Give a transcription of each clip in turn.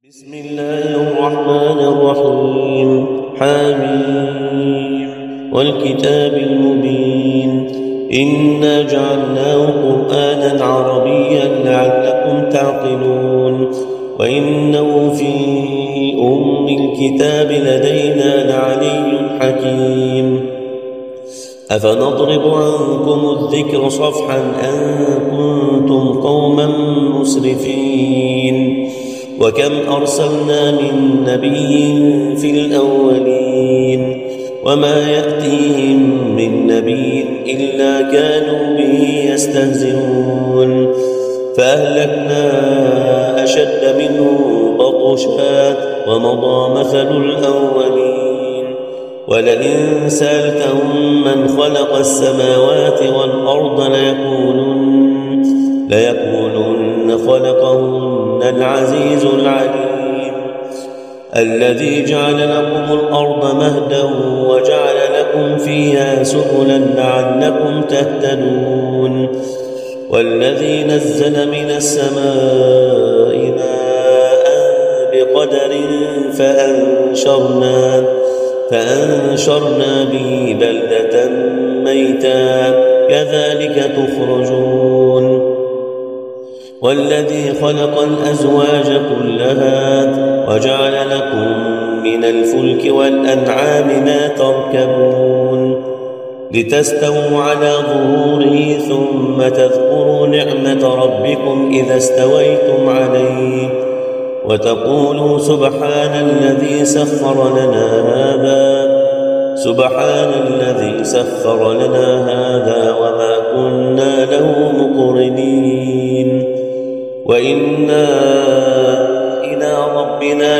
بسم الله الرحمن الرحيم حميم والكتاب المبين إنا جعلناه قرآنا عربيا لعلكم تعقلون وإنه في أم الكتاب لدينا لعلي حكيم أفنضرب عنكم الذكر صفحا أن كنتم قوما مسرفين وكم أرسلنا من نبي في الأولين وما يأتيهم من نبي إلا كانوا به يستهزئون فأهلكنا أشد منهم بطشا ومضى مثل الأولين ولئن سألتهم من خلق السماوات والأرض ليقولن خلقهن العزيز العليم الذي جعل لكم الأرض مهدا وجعل لكم فيها سبلا لعلكم تهتدون والذي نزل من السماء ماء بقدر فأنشرنا به بلدة ميتا كذلك تخرجون والذي خلق الأزواج كلها وجعل لكم من الفلك والأنعام ما تركبون لتستووا على ظهوره ثم تذكروا نعمة ربكم إذا استويتم عليه وتقولوا سبحان الذي سخر لنا هذا وما كنا له مقرنين وإنا إلى ربنا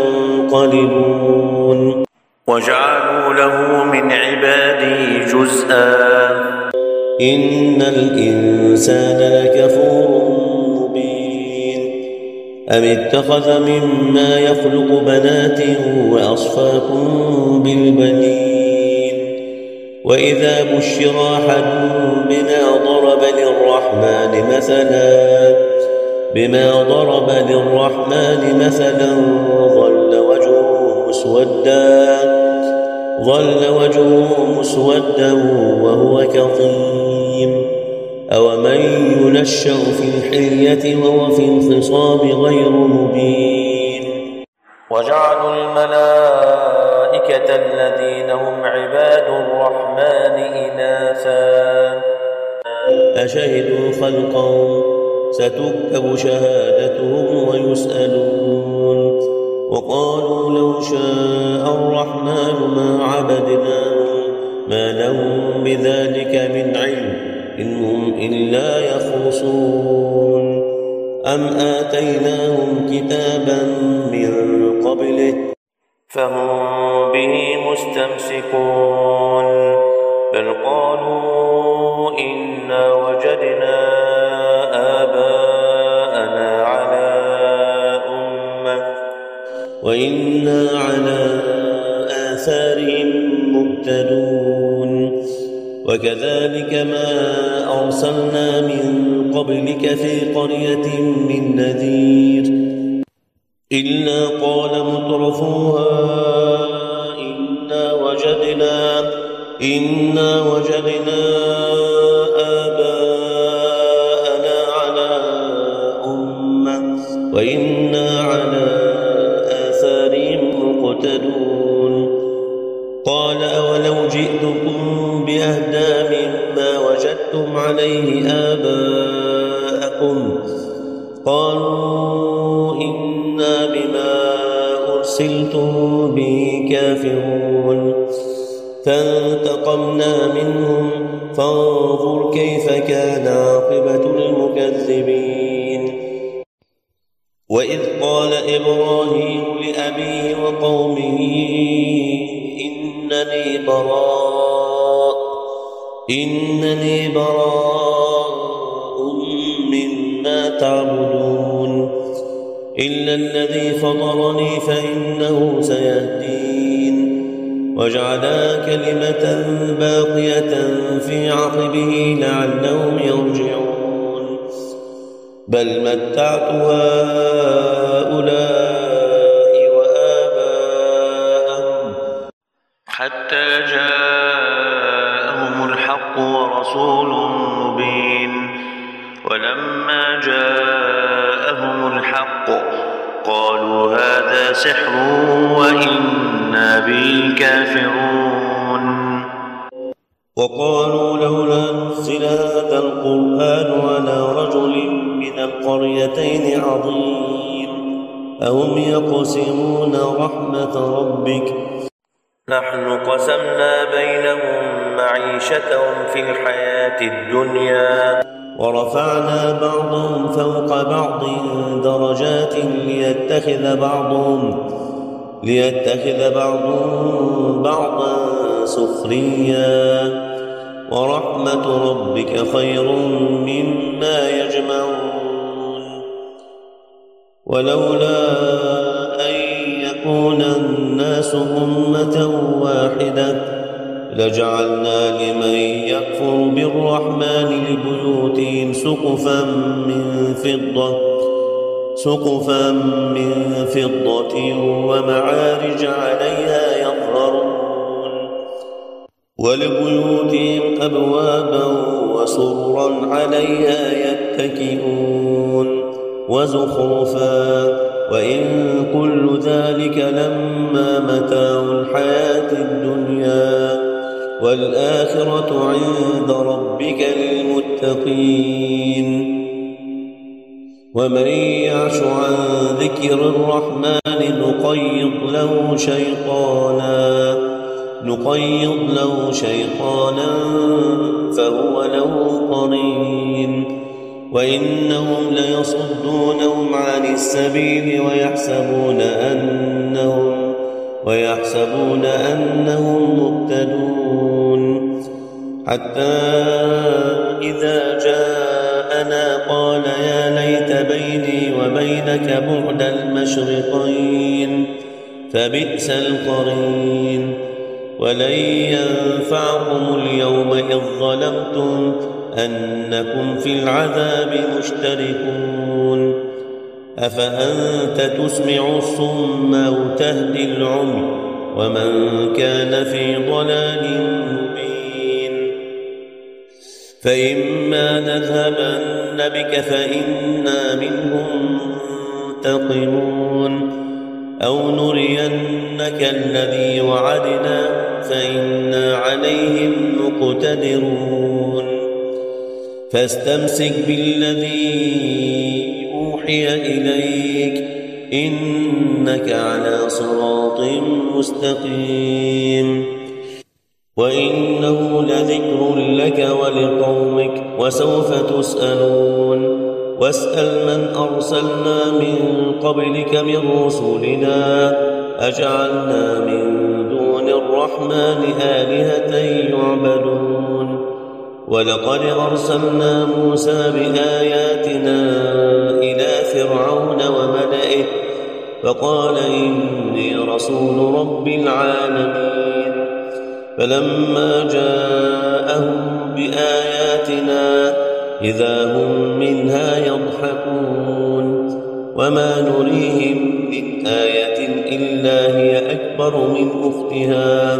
لمنقلبون وجعلوا له من عباده جزءا إن الإنسان لكفور مبين أم اتخذ مما يخلق بنات وأصفاكم بالبنين وإذا بشر أحدهم بما ضرب للرحمن مثلا ظل وجهه مسودا وهو كظيم أومن ينشأ في الحلية وهو في الخصام غير مبين وجعلوا الملائكة الذين هم عباد الرحمن إناثا أشهدوا خلقهم ستكتب شهادتهم ويسألون وقالوا لو شاء الرحمن ما عبدناهم ما لهم بذلك من علم إن هم إلا يخرصون أم آتيناهم كتابا من قبله فهم به مستمسكون بل قالوا إنا وجدنا آباءنا على أمة وإنا على آثارهم مهتدون وكذلك ما أرسلنا من قبلك في قرية من نذير إلا قال مترفوها إنا وجدنا آباءنا على أمة وإنا على آثارهم مقتدون قال أولو جئتكم بأهدى مما وجدتم عليه آباءكم قالوا إنا بما أرسلتم به كافرون فانتقمنا منهم فانظر كيف كان عاقبة المكذبين وإذ قال إبراهيم لأبيه وقومه إنني براء مما تعبدون إلا الذي فطرني فإنه سيهدين وجعلها كلمة باقية في عقبه لعلهم يرجعون بل متعت هؤلاء وقالوا هذا سحر وإنا به كافرون وقالوا لولا نزل هذا القرآن على رجل من القريتين عظيم أهم يقسمون رحمة ربك نحن قسمنا بينهم معيشتهم في الحياة الدنيا ورفعنا بعضهم فوق بعض درجات ليتخذ بعضهم بعضا سخريا ورحمة ربك خير مما يجمعون ولولا أن يكون الناس أمة واحدة لجعلنا لمن يكفر بالرحمن لبيوتهم سقفا من فضة ومعارج عليها يظهرون ولبيوتهم أبوابا وسررا عليها يتكئون وزخرفا وإن كل ذلك لما متاع الحياة الدنيا والآخرة عند ربك للمتقين ومن يعش عن ذكر الرحمن نقيض له شيطانا فهو له قرين وإنهم ليصدونهم عن السبيل ويحسبون أنهم مهتدون حتى إذا جاءنا قال يا ليت بيني وبينك بعد المشرقين فبئس القرين ولن ينفعكم اليوم إذ ظلمتم أنكم في العذاب مشتركون أفأنت تسمع الصم أو تهدي العمي ومن كان في ضلال مبين فإما نذهبن بك فإنا منهم منتقمون أو نرينك الذي وعدنا فإنا عليهم مقتدرون فاستمسك بالذي أوحي إليك إنك على صراط مستقيم وإنه لذكر لك ولقومك وسوف تسألون واسأل من أرسلنا من قبلك من رسلنا أجعلنا من دون الرحمن آلهة يعبدون ولقد أرسلنا موسى بآياتنا إلى فرعون وملئه فقال إني رسول رب العالمين فلما جاءهم بآياتنا إذا هم منها يضحكون وما نريهم من آية إلا هي أكبر من أختها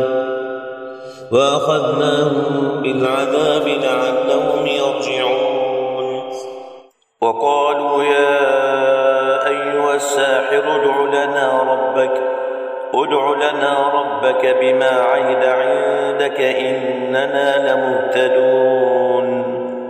وأخذناهم بالعذاب لعلهم يرجعون وقالوا يا أيها الساحر ادع لنا ربك بما عهد عندك إننا لمهتدون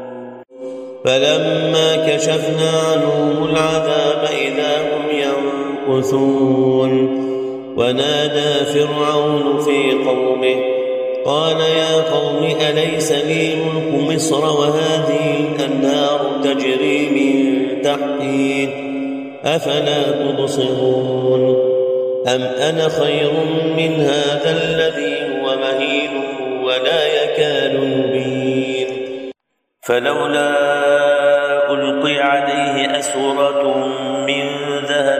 فلما كشفنا عنهم العذاب إذا هم ينكثون ونادى فرعون في قومه قال يا قوم أليس لي ملك مصر وهذه الأنهار تجري من تحتي أفلا تبصرون أم أنا خير من هذا الذي هو مهين ولا يكاد يبين فلولا ألقي عليه أسورة من ذهب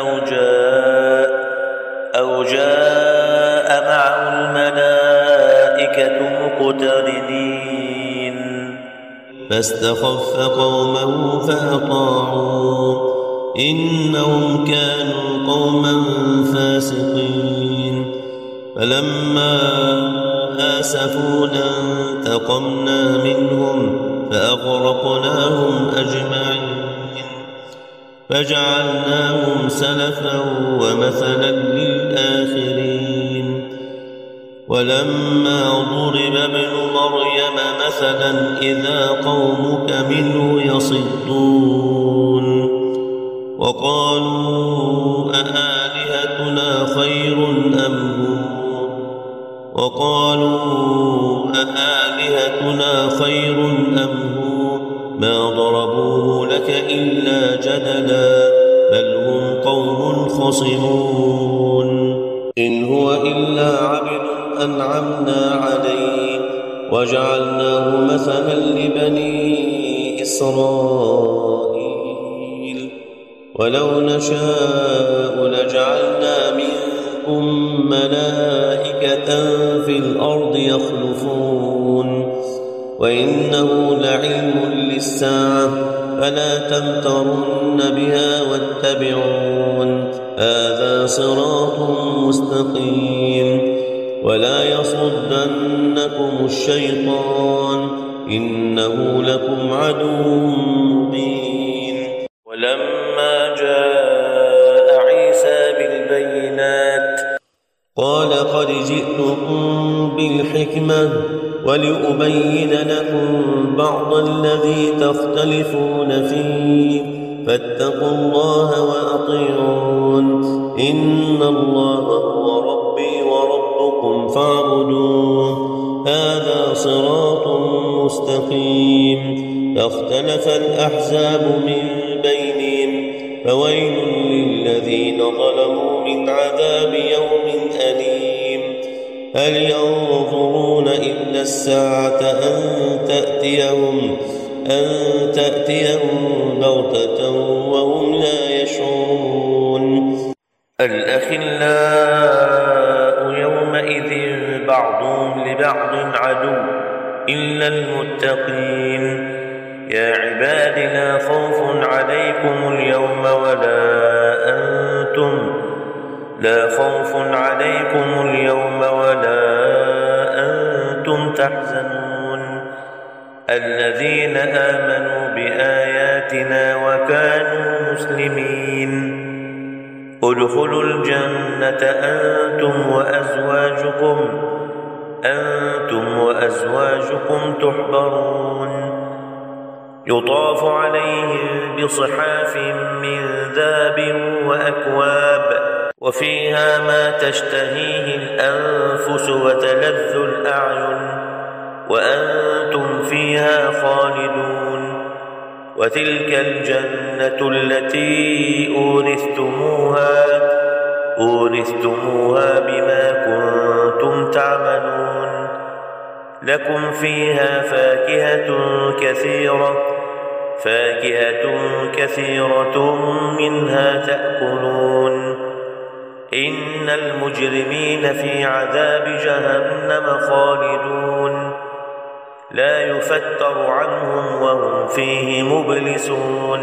أو جاء معه الملائكة مقترنين فاستخف قومه فأطاعوه إنهم كانوا قوما فاسقين فلما آسفونا انتقمنا منهم فأغرقناهم أجمعين فجعلناهم سلفا ومثلا للآخرين ولما ضرب ابن مريم مثلا إذا قومك منه يصدون وقالوا أآلهتنا خير أم هو ما ضربوه لك إلا جدلا بل هم قوم خصمون إن هو إلا عبد أنعمنا عليه وجعلناه مثلا لبني إسرائيل ولو نشاء لجعلنا منكم ملائكة في الأرض يخلفون وإنه لعلم للساعة فلا تمترن بها واتبعون هذا صراط مستقيم ولا يصدنكم الشيطان إنه لكم عدو مبين ولما جاء عيسى بالبينات قال قد جئتكم بالحكمة ولأبين لكم بعض الذي تختلفون فيه فاتقوا الله وأطيعون إن الله هو ربي وربكم فاعبدوه هذا صراط مستقيم فاختلف الأحزاب من بينهم فويل للذين ظلموا من عذاب يوم أليم هل ينظرون إلا الساعة أن تأتيهم بغتة وهم لا يشعرون الأخلاء يومئذ بعضهم لبعض عدو إلا المتقين يا عباد لا خوف عليكم اليوم ولا أنتم تحزنون الذين آمنوا بآياتنا وكانوا مسلمين ادخلوا الجنة أنتم وأزواجكم تحبرون يطاف عليهم بصحاف من ذهب وأكواب وفيها ما تشتهيه الأنفس وتلذ الأعين وأنتم فيها خالدون وتلك الجنة التي أورثتموها بما كنتم تعملون لكم فيها فاكهة كثيرة منها تأكلون إن المجرمين في عذاب جهنم خالدون لا يفتر عنهم وهم فيه مبلسون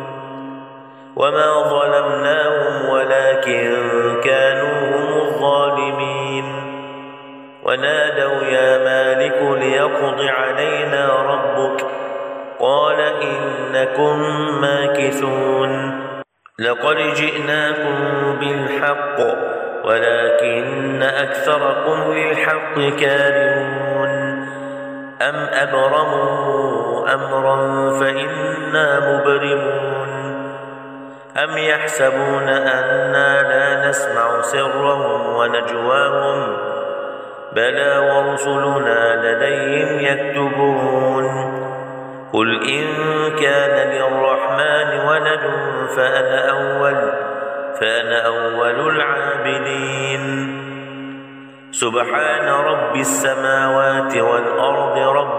وما ظلمناهم ولكن كانوا هم الظالمين ونادوا يا مالك ليقض علينا ربك قال إنكم ماكثون لقد جئناكم بالحق ولكن أكثركم للحق كارهون أم أبرموا أمرا فإنا مبرمون أم يحسبون أنا لا نسمع سرهم ونجواهم بلى ورسلنا لديهم يكتبون قل إن كان للرحمن ولد فأنا أول العابدين سبحان رب السماوات والأرض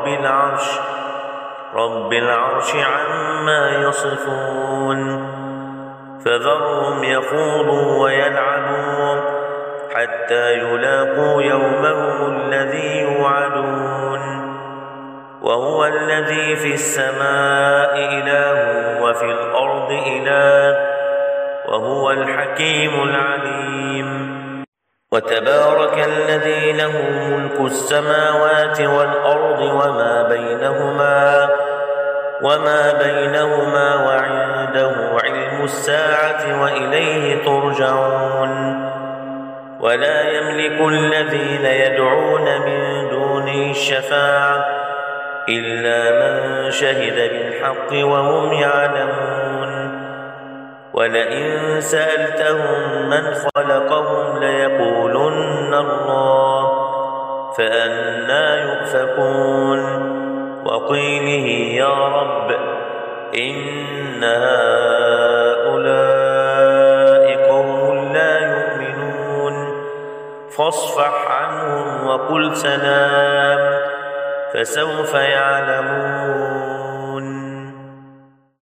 رب العرش عما يصفون فذرهم يخوضوا ويلعبوا حتى يلاقوا يومهم الذي يوعدون وهو الذي في السماء إله وفي الأرض إله وهو الحكيم العليم وتبارك الذي له ملك السماوات والأرض وما بينهما وعنده علم الساعة وإليه ترجعون ولا يملك الذين يدعون من دونه الشفاعة إلا من شهد بالحق وهم يعلمون ولئن سألتهم من خلقهم ليقولن الله فأنى يؤفكون وقيله يا رب إن هؤلاء قوم لا يؤمنون فاصفح عنهم وقل سلام فسوف يعلمون